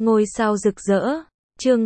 Ngôi sao rực rỡ. Chương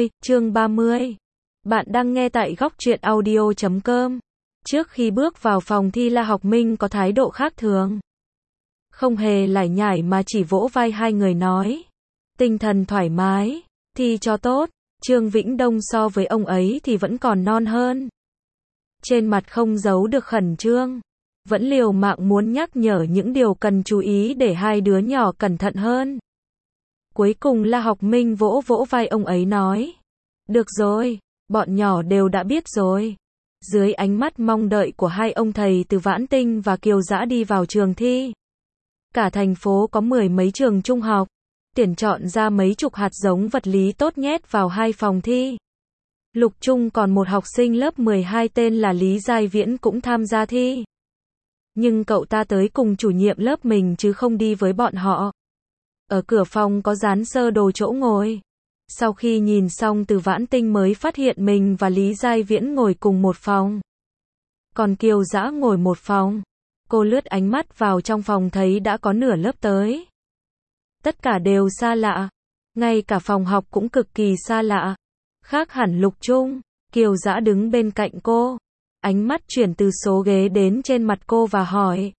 30. Bạn đang nghe tại góc truyện audio.com. Trước khi bước vào phòng thi, La Học Minh có thái độ khác thường. Không hề lải nhải mà chỉ vỗ vai hai người nói. Tinh thần thoải mái, thi cho tốt. Trương Vĩnh Đông so với ông ấy thì vẫn còn non hơn. Trên mặt không giấu được khẩn trương. Vẫn liều mạng muốn nhắc nhở những điều cần chú ý để hai đứa nhỏ cẩn thận hơn. Cuối cùng La Học Minh vỗ vỗ vai ông ấy nói. Được rồi, bọn nhỏ đều đã biết rồi. Dưới ánh mắt mong đợi của hai ông thầy Từ Vãn Tinh và Kiều Dã đi vào trường thi. Cả thành phố có 10 mấy trường trung học. Tuyển chọn ra mấy chục hạt giống vật lý tốt nhét vào hai phòng thi. Lục Trung còn một học sinh lớp 12 tên là Lý Giai Viễn cũng tham gia thi. Nhưng cậu ta tới cùng chủ nhiệm lớp mình chứ không đi với bọn họ. Ở cửa phòng có dán sơ đồ chỗ ngồi. Sau khi nhìn xong, Từ Vãn Tinh mới phát hiện mình và Lý Giai Viễn ngồi cùng một phòng. Còn Kiều Dã ngồi một phòng. Cô lướt ánh mắt vào trong phòng thấy đã có nửa lớp tới. Tất cả đều xa lạ. Ngay cả phòng học cũng cực kỳ xa lạ. Khác hẳn Lục Trung. Kiều Dã đứng bên cạnh cô. Ánh mắt chuyển từ số ghế đến trên mặt cô và hỏi.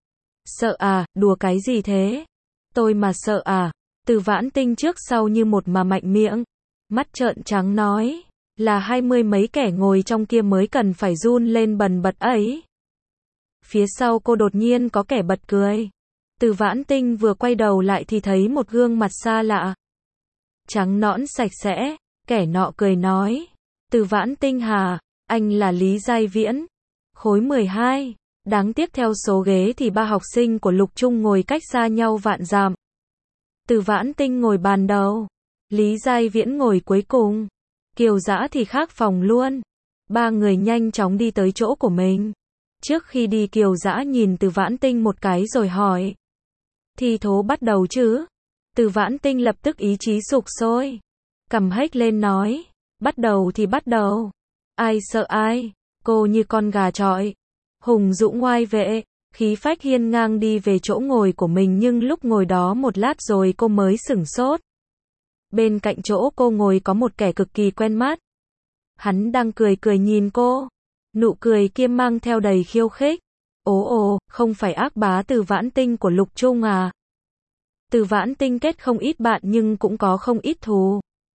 Sợ à, đùa cái gì thế? Tôi mà sợ à? Từ Vãn Tinh trước sau như một mà mạnh miệng. Mắt trợn trắng nói. Là 20 mấy kẻ ngồi trong kia mới cần phải run lên bần bật ấy. Phía sau cô đột nhiên có kẻ bật cười. Từ Vãn Tinh vừa quay đầu lại thì thấy một gương mặt xa lạ. Trắng nõn sạch sẽ. Kẻ nọ cười nói. Từ Vãn Tinh hả? Anh là Lý Giai Viễn. Khối 12. Đáng tiếc theo số ghế thì ba học sinh của Lục Trung ngồi cách xa nhau vạn dặm. Từ Vãn Tinh ngồi bàn đầu. Lý Giai Viễn ngồi cuối cùng. Kiều Dã thì khác phòng luôn. Ba người nhanh chóng đi tới chỗ của mình. Trước khi đi, Kiều Dã nhìn Từ Vãn Tinh một cái rồi hỏi. Thi thố bắt đầu chứ? Từ Vãn Tinh lập tức ý chí sục sôi. Cầm hếch lên nói. Bắt đầu thì bắt đầu. Ai sợ ai? Cô như con gà chọi. Hùng dũng ngoai vệ. Khí phách hiên ngang đi về chỗ ngồi của mình, nhưng lúc ngồi đó một lát rồi cô mới sửng sốt. Bên cạnh chỗ cô ngồi có một kẻ cực kỳ quen mắt. Hắn đang cười cười nhìn cô. Nụ cười kia mang theo đầy khiêu khích. Ồ, không phải ác bá Từ Vãn Tinh của Lục Trung à? Từ Vãn Tinh kết không ít bạn nhưng cũng có không ít thù.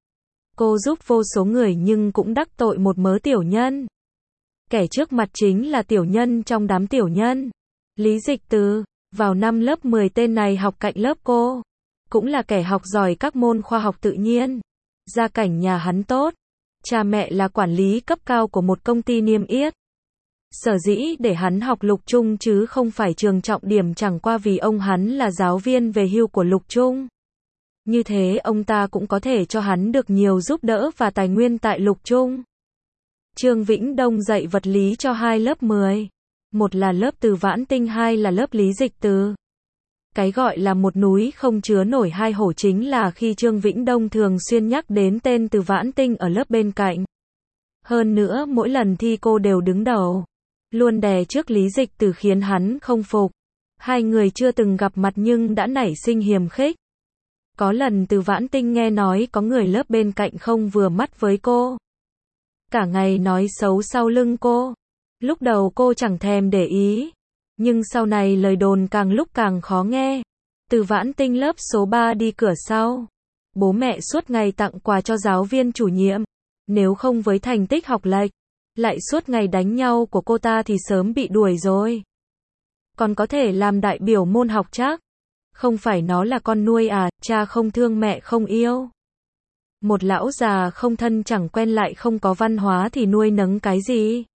Cô giúp vô số người nhưng cũng đắc tội một mớ tiểu nhân. Kẻ trước mặt chính là tiểu nhân trong đám tiểu nhân. Lý Dịch Từ, vào năm lớp 10 tên này học cạnh lớp cô. Cũng là kẻ học giỏi các môn khoa học tự nhiên. Gia cảnh nhà hắn tốt. Cha mẹ là quản lý cấp cao của một công ty niêm yết. Sở dĩ để hắn học Lục Trung chứ không phải trường trọng điểm chẳng qua vì ông hắn là giáo viên về hưu của Lục Trung. Như thế ông ta cũng có thể cho hắn được nhiều giúp đỡ và tài nguyên tại Lục Trung. Trương Vĩnh Đông dạy vật lý cho hai lớp 10. Một là lớp Từ Vãn Tinh, hai là lớp Lý Dịch Từ. Cái gọi là một núi không chứa nổi hai hổ chính là khi Trương Vĩnh Đông thường xuyên nhắc đến tên Từ Vãn Tinh ở lớp bên cạnh. Hơn nữa mỗi lần thi cô đều đứng đầu. Luôn đè trước Lý Dịch Từ khiến hắn không phục. Hai người chưa từng gặp mặt nhưng đã nảy sinh hiềm khích. Có lần Từ Vãn Tinh nghe nói có người lớp bên cạnh không vừa mắt với cô. Cả ngày nói xấu sau lưng cô. Lúc đầu cô chẳng thèm để ý. Nhưng sau này lời đồn càng lúc càng khó nghe. Từ Vãn Tinh lớp số 3 đi cửa sau. Bố mẹ suốt ngày tặng quà cho giáo viên chủ nhiệm. Nếu không với thành tích học lệch, lại suốt ngày đánh nhau của cô ta thì sớm bị đuổi rồi. Còn có thể làm đại biểu môn học chắc. Không phải nó là con nuôi à, cha không thương mẹ không yêu. Một lão già không thân chẳng quen lại không có văn hóa thì nuôi nấng cái gì?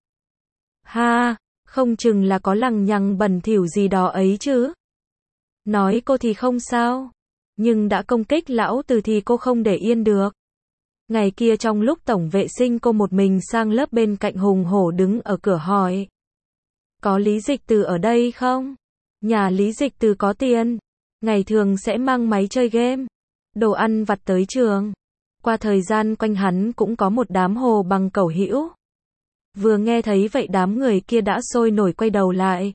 Ha, không chừng là có lằng nhằng bẩn thỉu gì đó ấy chứ. Nói cô thì không sao. Nhưng đã công kích lão Từ thì cô không để yên được. Ngày kia trong lúc tổng vệ sinh cô một mình sang lớp bên cạnh hùng hổ đứng ở cửa hỏi. Có Lý Dịch Từ ở đây không? Nhà Lý Dịch Từ có tiền. Ngày thường sẽ mang máy chơi game. Đồ ăn vặt tới trường. Qua thời gian quanh hắn cũng có một đám hồ bằng cẩu hữu. Vừa nghe thấy vậy đám người kia đã sôi nổi quay đầu lại.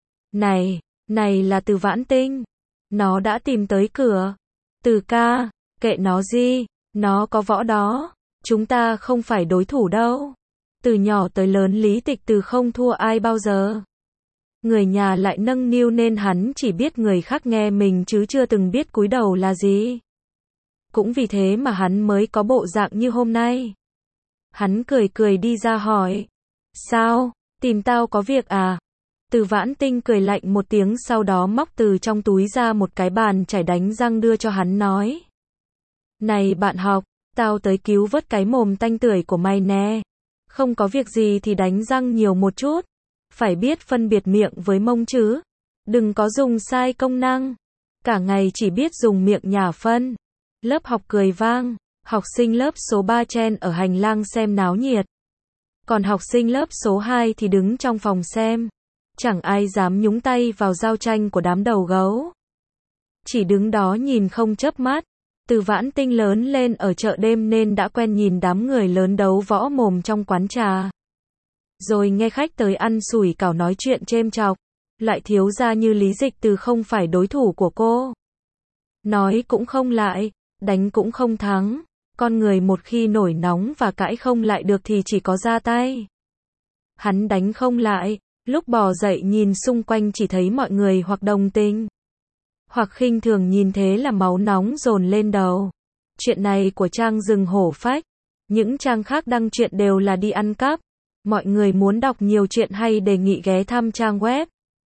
Này là Từ Vãn Tinh. Nó đã tìm tới cửa. Từ ca, Kệ nó gì, nó có võ đó. Chúng ta không phải đối thủ đâu. Từ nhỏ tới lớn Lý Tịch Từ không thua ai bao giờ. Người nhà lại nâng niu nên hắn chỉ biết người khác nghe mình chứ chưa từng biết cúi đầu là gì. Cũng vì thế mà hắn mới có bộ dạng như hôm nay. Hắn cười cười đi ra hỏi. Sao, tìm tao có việc à? Từ Vãn Tinh cười lạnh một tiếng sau đó móc từ trong túi ra một cái bàn chải đánh răng đưa cho hắn nói. Này bạn học, tao tới cứu vớt cái mồm tanh tưởi của mày nè. Không có việc gì thì đánh răng nhiều một chút. Phải biết phân biệt miệng với mông chứ. Đừng có dùng sai công năng. Cả ngày chỉ biết dùng miệng nhả phân. Lớp học cười vang. Học sinh lớp số 3 chen ở hành lang xem náo nhiệt. Còn học sinh lớp số 2 thì đứng trong phòng xem. Chẳng ai dám nhúng tay vào giao tranh của đám đầu gấu. Chỉ đứng đó nhìn không chớp mắt. Từ Vãn Tinh lớn lên ở chợ đêm nên đã quen nhìn đám người lớn đấu võ mồm trong quán trà. Rồi nghe khách tới ăn sủi cảo nói chuyện chêm chọc. Lại thiếu gia như Lý Dịch Từ không phải đối thủ của cô. Nói cũng không lại, đánh cũng không thắng. Con người một khi nổi nóng và cãi không lại được thì chỉ có ra tay. Hắn đánh không lại, lúc bò dậy nhìn xung quanh chỉ thấy mọi người hoặc đồng tình, hoặc khinh thường nhìn thế là máu nóng dồn lên đầu. Chuyện này của trang rừng hổ phách, những trang khác đăng chuyện đều là đi ăn cắp. Mọi người muốn đọc nhiều chuyện hay đề nghị ghé thăm trang web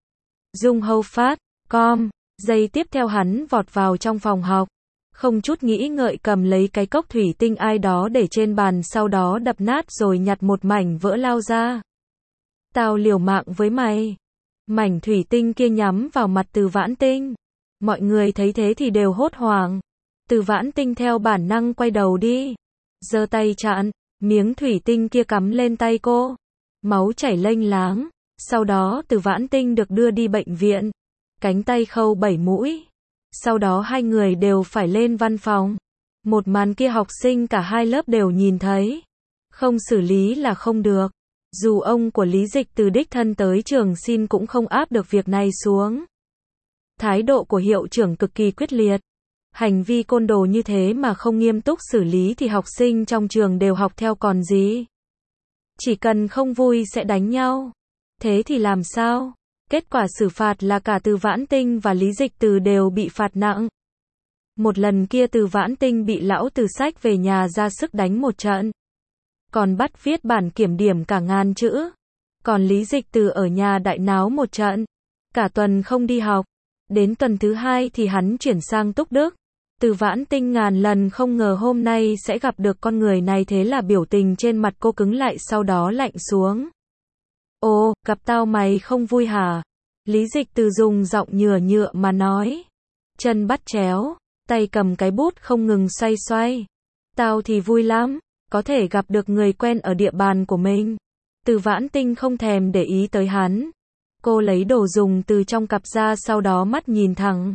junghofast.com. Giây tiếp theo hắn vọt vào trong phòng học. Không chút nghĩ ngợi cầm lấy cái cốc thủy tinh ai đó để trên bàn sau đó đập nát rồi nhặt một mảnh vỡ lao ra. Tao liều mạng với mày. Mảnh thủy tinh kia nhắm vào mặt Từ Vãn Tinh. Mọi người thấy thế thì đều hốt hoảng. Từ Vãn Tinh theo bản năng quay đầu đi. Giơ tay chặn, miếng thủy tinh kia cắm lên tay cô. Máu chảy lênh láng. Sau đó Từ Vãn Tinh được đưa đi bệnh viện. Cánh tay khâu 7 mũi. Sau đó hai người đều phải lên văn phòng. Một màn kia học sinh cả hai lớp đều nhìn thấy. Không xử lý là không được. Dù ông của Lý Dịch Từ đích thân tới trường xin cũng không áp được việc này xuống. Thái độ của hiệu trưởng cực kỳ quyết liệt. Hành vi côn đồ như thế mà không nghiêm túc xử lý thì học sinh trong trường đều học theo còn gì. Chỉ cần không vui sẽ đánh nhau. Thế thì làm sao? Kết quả xử phạt là cả Từ Vãn Tinh và Lý Dịch Từ đều bị phạt nặng. Một lần kia Từ Vãn Tinh bị lão Từ xách về nhà ra sức đánh một trận. Còn bắt viết bản kiểm điểm cả 1000 chữ. Còn Lý Dịch Từ ở nhà đại náo một trận. Cả tuần không đi học. Đến tuần thứ 2 thì hắn chuyển sang Túc Đức. Từ Vãn Tinh ngàn lần không ngờ hôm nay sẽ gặp được con người này, thế là biểu tình trên mặt cô cứng lại sau đó lạnh xuống. Ồ, gặp tao mày không vui hả? Lý Dịch Từ dùng giọng nhựa nhựa mà nói. Chân bắt chéo, tay cầm cái bút không ngừng xoay xoay. Tao thì vui lắm, có thể gặp được người quen ở địa bàn của mình. Từ Vãn Tinh không thèm để ý tới hắn. Cô lấy đồ dùng từ trong cặp ra sau đó mắt nhìn thẳng.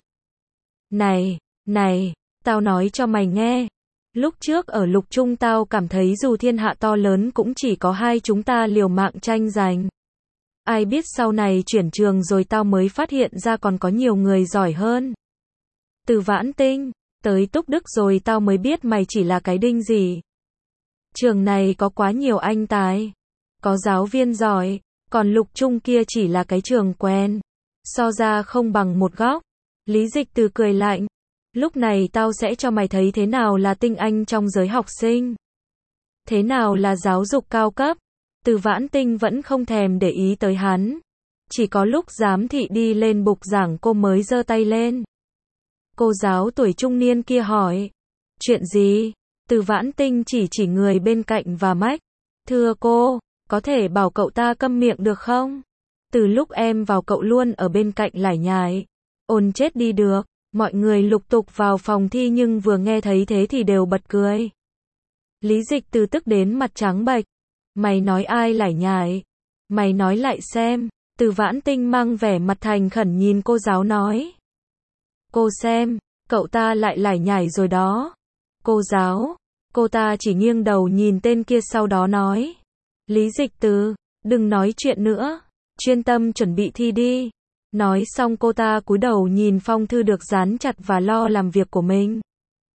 Này, tao nói cho mày nghe. Lúc trước ở Lục Trung tao cảm thấy dù thiên hạ to lớn cũng chỉ có hai chúng ta liều mạng tranh giành. Ai biết sau này chuyển trường rồi tao mới phát hiện ra còn có nhiều người giỏi hơn. Từ Vãn Tinh, tới Túc Đức rồi tao mới biết mày chỉ là cái đinh gì. Trường này có quá nhiều anh tài, có giáo viên giỏi, còn Lục Trung kia chỉ là cái trường quen. So ra không bằng một góc. Lý Dịch Từ cười lạnh. Lúc này tao sẽ cho mày thấy thế nào là tinh anh trong giới học sinh. Thế nào là giáo dục cao cấp. Từ Vãn Tinh vẫn không thèm để ý tới hắn. Chỉ có lúc giám thị đi lên bục giảng cô mới giơ tay lên. Cô giáo tuổi trung niên kia hỏi. Chuyện gì? Từ Vãn Tinh chỉ người bên cạnh và mách. Thưa cô, có thể bảo cậu ta câm miệng được không? Từ lúc em vào cậu luôn ở bên cạnh lải nhải. Ồn chết đi được. Mọi người lục tục vào phòng thi nhưng vừa nghe thấy thế thì đều bật cười. Lý Dịch Từ tức đến mặt trắng bệch. Mày nói ai lải nhải? Mày nói lại xem. Từ Vãn Tinh mang vẻ mặt thành khẩn nhìn cô giáo nói. Cô xem, cậu ta lại lải nhải rồi đó. Cô giáo, cô ta chỉ nghiêng đầu nhìn tên kia sau đó nói. Lý Dịch Từ, đừng nói chuyện nữa. Chuyên tâm chuẩn bị thi đi. Nói xong cô ta cúi đầu nhìn phong thư được dán chặt và lo làm việc của mình.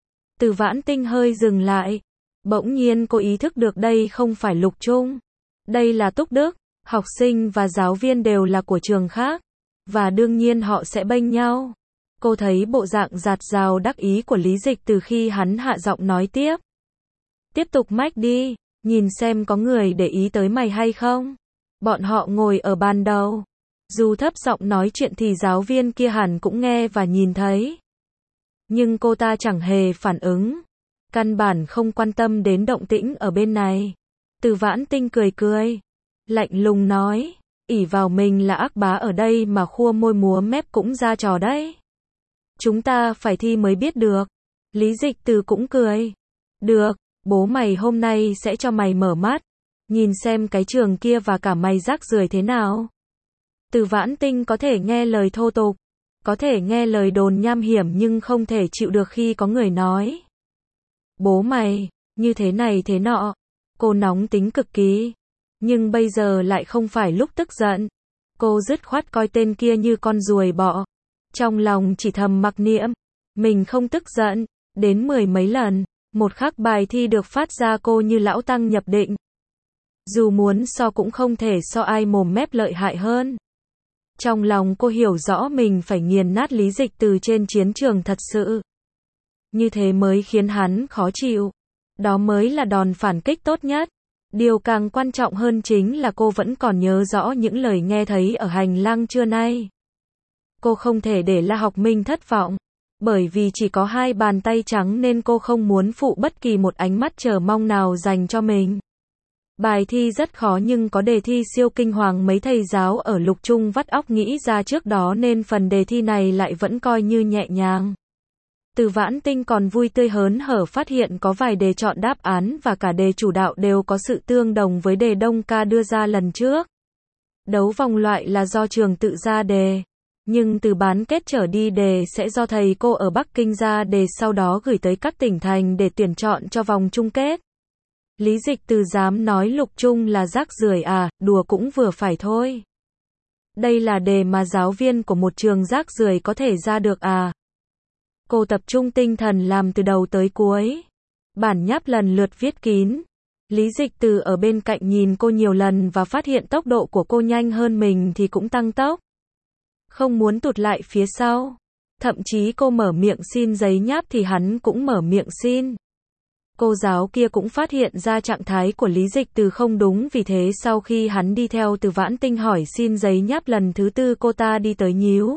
Từ Vãn Tinh hơi dừng lại. Bỗng nhiên cô ý thức được đây không phải Lục Trung. Đây là Túc Đức. Học sinh và giáo viên đều là của trường khác. Và đương nhiên họ sẽ bênh nhau. Cô thấy bộ dạng dạt dào đắc ý của Lý Dịch từ khi hắn hạ giọng nói tiếp. Tiếp tục mách đi, nhìn xem có người để ý tới mày hay không. Bọn họ ngồi ở bàn đầu. Dù thấp giọng nói chuyện thì giáo viên kia hẳn cũng nghe và nhìn thấy. Nhưng cô ta chẳng hề phản ứng. Căn bản không quan tâm đến động tĩnh ở bên này. Từ Vãn Tinh cười cười. Lạnh lùng nói. Ỷ vào mình là ác bá ở đây mà khua môi múa mép cũng ra trò đấy. Chúng ta phải thi mới biết được. Lý Dịch Từ cũng cười. Được, bố mày hôm nay sẽ cho mày mở mắt. Nhìn xem cái trường kia và cả mày rác rưởi thế nào. Từ Vãn Tinh có thể nghe lời thô tục. Có thể nghe lời đồn nham hiểm nhưng không thể chịu được khi có người nói. Bố mày, như thế này thế nọ. Cô nóng tính cực kỳ. Nhưng bây giờ lại không phải lúc tức giận. Cô dứt khoát coi tên kia như con ruồi bọ. Trong lòng chỉ thầm mặc niệm. Mình không tức giận. Đến 10 mấy lần. Một khắc bài thi được phát ra cô như lão tăng nhập định. Dù muốn so cũng không thể so ai mồm mép lợi hại hơn. Trong lòng cô hiểu rõ mình phải nghiền nát Lý Dịch Từ trên chiến trường thật sự. Như thế mới khiến hắn khó chịu. Đó mới là đòn phản kích tốt nhất. Điều càng quan trọng hơn chính là cô vẫn còn nhớ rõ những lời nghe thấy ở hành lang trưa nay. Cô không thể để La Học Minh thất vọng. Bởi vì chỉ có 2 bàn tay trắng nên cô không muốn phụ bất kỳ một ánh mắt chờ mong nào dành cho mình. Bài thi rất khó nhưng có đề thi siêu kinh hoàng mấy thầy giáo ở Lục Trung vắt óc nghĩ ra trước đó nên phần đề thi này lại vẫn coi như nhẹ nhàng. Từ Vãn Tinh còn vui tươi hớn hở phát hiện có vài đề chọn đáp án và cả đề chủ đạo đều có sự tương đồng với đề Đông Ca đưa ra lần trước. Đấu vòng loại là do trường tự ra đề. Nhưng từ bán kết trở đi đề sẽ do thầy cô ở Bắc Kinh ra đề sau đó gửi tới các tỉnh thành để tuyển chọn cho vòng chung kết. Lý Dịch Từ dám nói Lục Trung là rác rưởi à, đùa cũng vừa phải thôi. Đây là đề mà giáo viên của một trường rác rưởi có thể ra được à. Cô tập trung tinh thần làm từ đầu tới cuối. Bản nháp lần lượt viết kín. Lý Dịch Từ ở bên cạnh nhìn cô nhiều lần và phát hiện tốc độ của cô nhanh hơn mình thì cũng tăng tốc. Không muốn tụt lại phía sau. Thậm chí cô mở miệng xin giấy nháp thì hắn cũng mở miệng xin. Cô giáo kia cũng phát hiện ra trạng thái của Lý Dịch Từ không đúng vì thế sau khi hắn đi theo Từ Vãn Tinh hỏi xin giấy nháp lần thứ 4 cô ta đi tới nhíu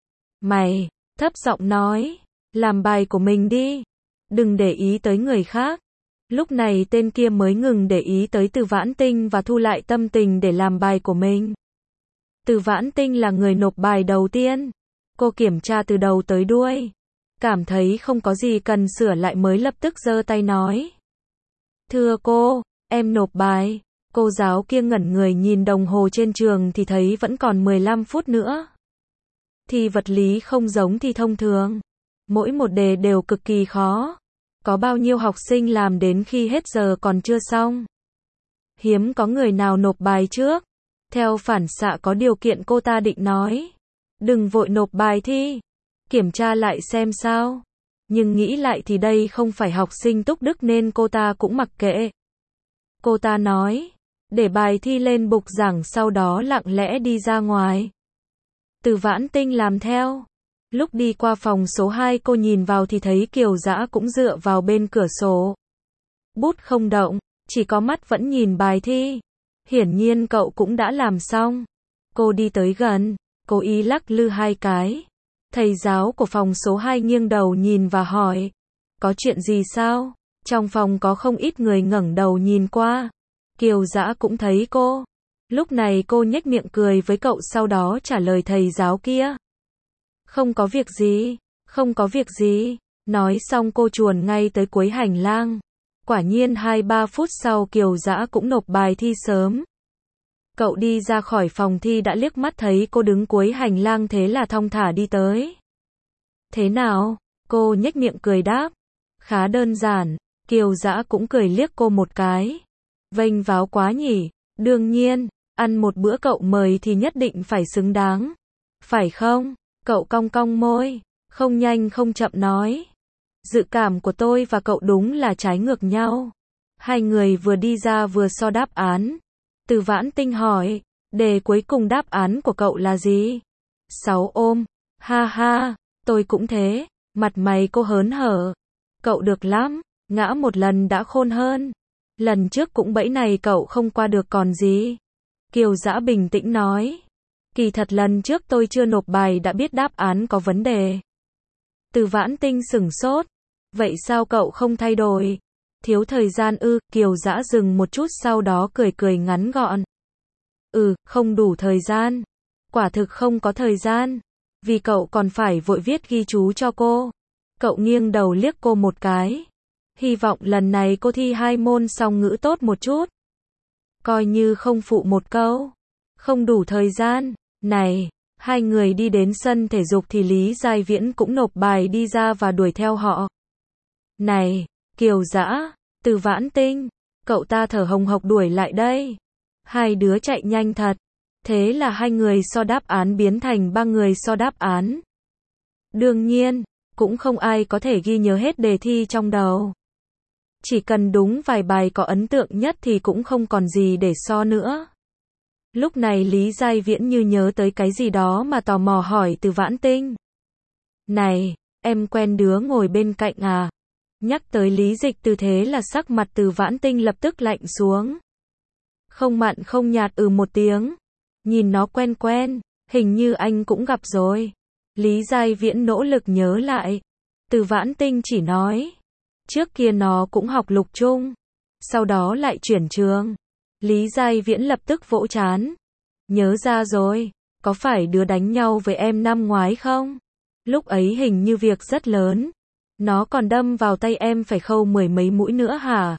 mày, thấp giọng nói, làm bài của mình đi, đừng để ý tới người khác. Lúc này tên kia mới ngừng để ý tới Từ Vãn Tinh và thu lại tâm tình để làm bài của mình. Từ Vãn Tinh là người nộp bài đầu tiên. Cô kiểm tra từ đầu tới đuôi. Cảm thấy không có gì cần sửa lại mới lập tức giơ tay nói. Thưa cô, em nộp bài. Cô giáo kia ngẩn người nhìn đồng hồ trên trường thì thấy vẫn còn 15 phút nữa. Thi vật lý không giống thi thông thường. Mỗi một đề đều cực kỳ khó. Có bao nhiêu học sinh làm đến khi hết giờ còn chưa xong. Hiếm có người nào nộp bài trước. Theo phản xạ có điều kiện cô ta định nói. Đừng vội nộp bài thi. Kiểm tra lại xem sao. Nhưng nghĩ lại thì đây không phải học sinh Túc Đức nên cô ta cũng mặc kệ. Cô ta nói. Để bài thi lên bục giảng sau đó lặng lẽ đi ra ngoài. Từ Vãn Tinh làm theo. Lúc đi qua phòng số 2 cô nhìn vào thì thấy Kiều Dã cũng dựa vào bên cửa sổ. Bút không động, chỉ có mắt vẫn nhìn bài thi. Hiển nhiên cậu cũng đã làm xong. Cô đi tới gần, cố ý lắc lư 2 cái. Thầy giáo của phòng số 2 nghiêng đầu nhìn và hỏi. Có chuyện gì sao? Trong phòng có không ít người ngẩng đầu nhìn qua. Kiều Dã cũng thấy cô. Lúc này cô nhếch miệng cười với cậu sau đó trả lời thầy giáo kia. Không có việc gì, không có việc gì. Nói xong cô chuồn ngay tới cuối hành lang. Quả nhiên 2-3 phút sau Kiều Dã cũng nộp bài thi sớm. Cậu đi ra khỏi phòng thi đã liếc mắt thấy cô đứng cuối hành lang thế là thong thả đi tới. Thế nào? Cô nhếch miệng cười đáp. Khá đơn giản. Kiều Dã cũng cười liếc cô một cái. Vênh váo quá nhỉ? Đương nhiên, ăn một bữa cậu mời thì nhất định phải xứng đáng. Phải không? Cậu cong cong môi. Không nhanh không chậm nói. Dự cảm của tôi và cậu đúng là trái ngược nhau. Hai người vừa đi ra vừa so đáp án. Từ Vãn Tinh hỏi, đề cuối cùng đáp án của cậu là gì? 6 ôm. Ha ha, tôi cũng thế. Mặt mày cô hớn hở. Cậu được lắm, ngã một lần đã khôn hơn. Lần trước cũng bẫy này cậu không qua được còn gì. Kiều Dã bình tĩnh nói. Kỳ thật lần trước tôi chưa nộp bài đã biết đáp án có vấn đề. Từ Vãn Tinh sửng sốt. Vậy sao cậu không thay đổi? Thiếu thời gian ư? Kiều Dã dừng một chút sau đó cười cười ngắn gọn. Không đủ thời gian. Quả thực không có thời gian. Vì cậu còn phải vội viết ghi chú cho cô. Cậu nghiêng đầu liếc cô một cái. Hy vọng lần này cô thi 2 môn song ngữ tốt một chút. Coi như không phụ một câu. Không đủ thời gian. Này, hai người đi đến sân thể dục thì Lý Giai Viễn cũng nộp bài đi ra và đuổi theo họ. Này, Kiều Dã, Từ Vãn Tinh, cậu ta thở hồng hộc đuổi lại đây. Hai đứa chạy nhanh thật. Thế là hai người so đáp án biến thành 3 người so đáp án. Đương nhiên, cũng không ai có thể ghi nhớ hết đề thi trong đầu. Chỉ cần đúng vài bài có ấn tượng nhất thì cũng không còn gì để so nữa. Lúc này Lý Giai Viễn như nhớ tới cái gì đó mà tò mò hỏi Từ Vãn Tinh. Này, em quen đứa ngồi bên cạnh à? Nhắc tới Lý Dịch Từ thế là sắc mặt Từ Vãn Tinh lập tức lạnh xuống. Không mặn không nhạt một tiếng. Nhìn nó quen quen, hình như anh cũng gặp rồi. Lý Giai Viễn nỗ lực nhớ lại. Từ Vãn Tinh chỉ nói. Trước kia nó cũng học lục trung. Sau đó lại chuyển trường. Lý Giai Viễn lập tức vỗ trán. Nhớ ra rồi, có phải đứa đánh nhau với em năm ngoái không? Lúc ấy hình như việc rất lớn. Nó còn đâm vào tay em phải khâu 10 mấy mũi nữa hả?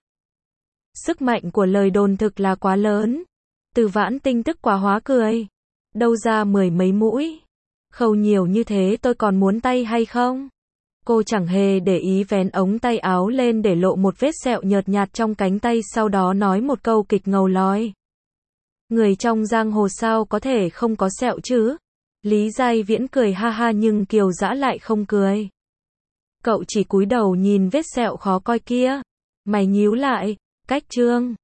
Sức mạnh của lời đồn thực là quá lớn. Từ Vãn Tinh tức quá hóa cười. Đâu ra 10 mấy mũi? Khâu nhiều như thế tôi còn muốn tay hay không? Cô chẳng hề để ý vén ống tay áo lên để lộ một vết sẹo nhợt nhạt trong cánh tay, sau đó nói một câu kịch ngầu lòi. Người trong giang hồ sao có thể không có sẹo chứ? Lý Giai Viễn cười ha ha nhưng Kiều Dã lại không cười. Cậu chỉ cúi đầu nhìn vết sẹo khó coi kia. Mày nhíu lại, cách trương.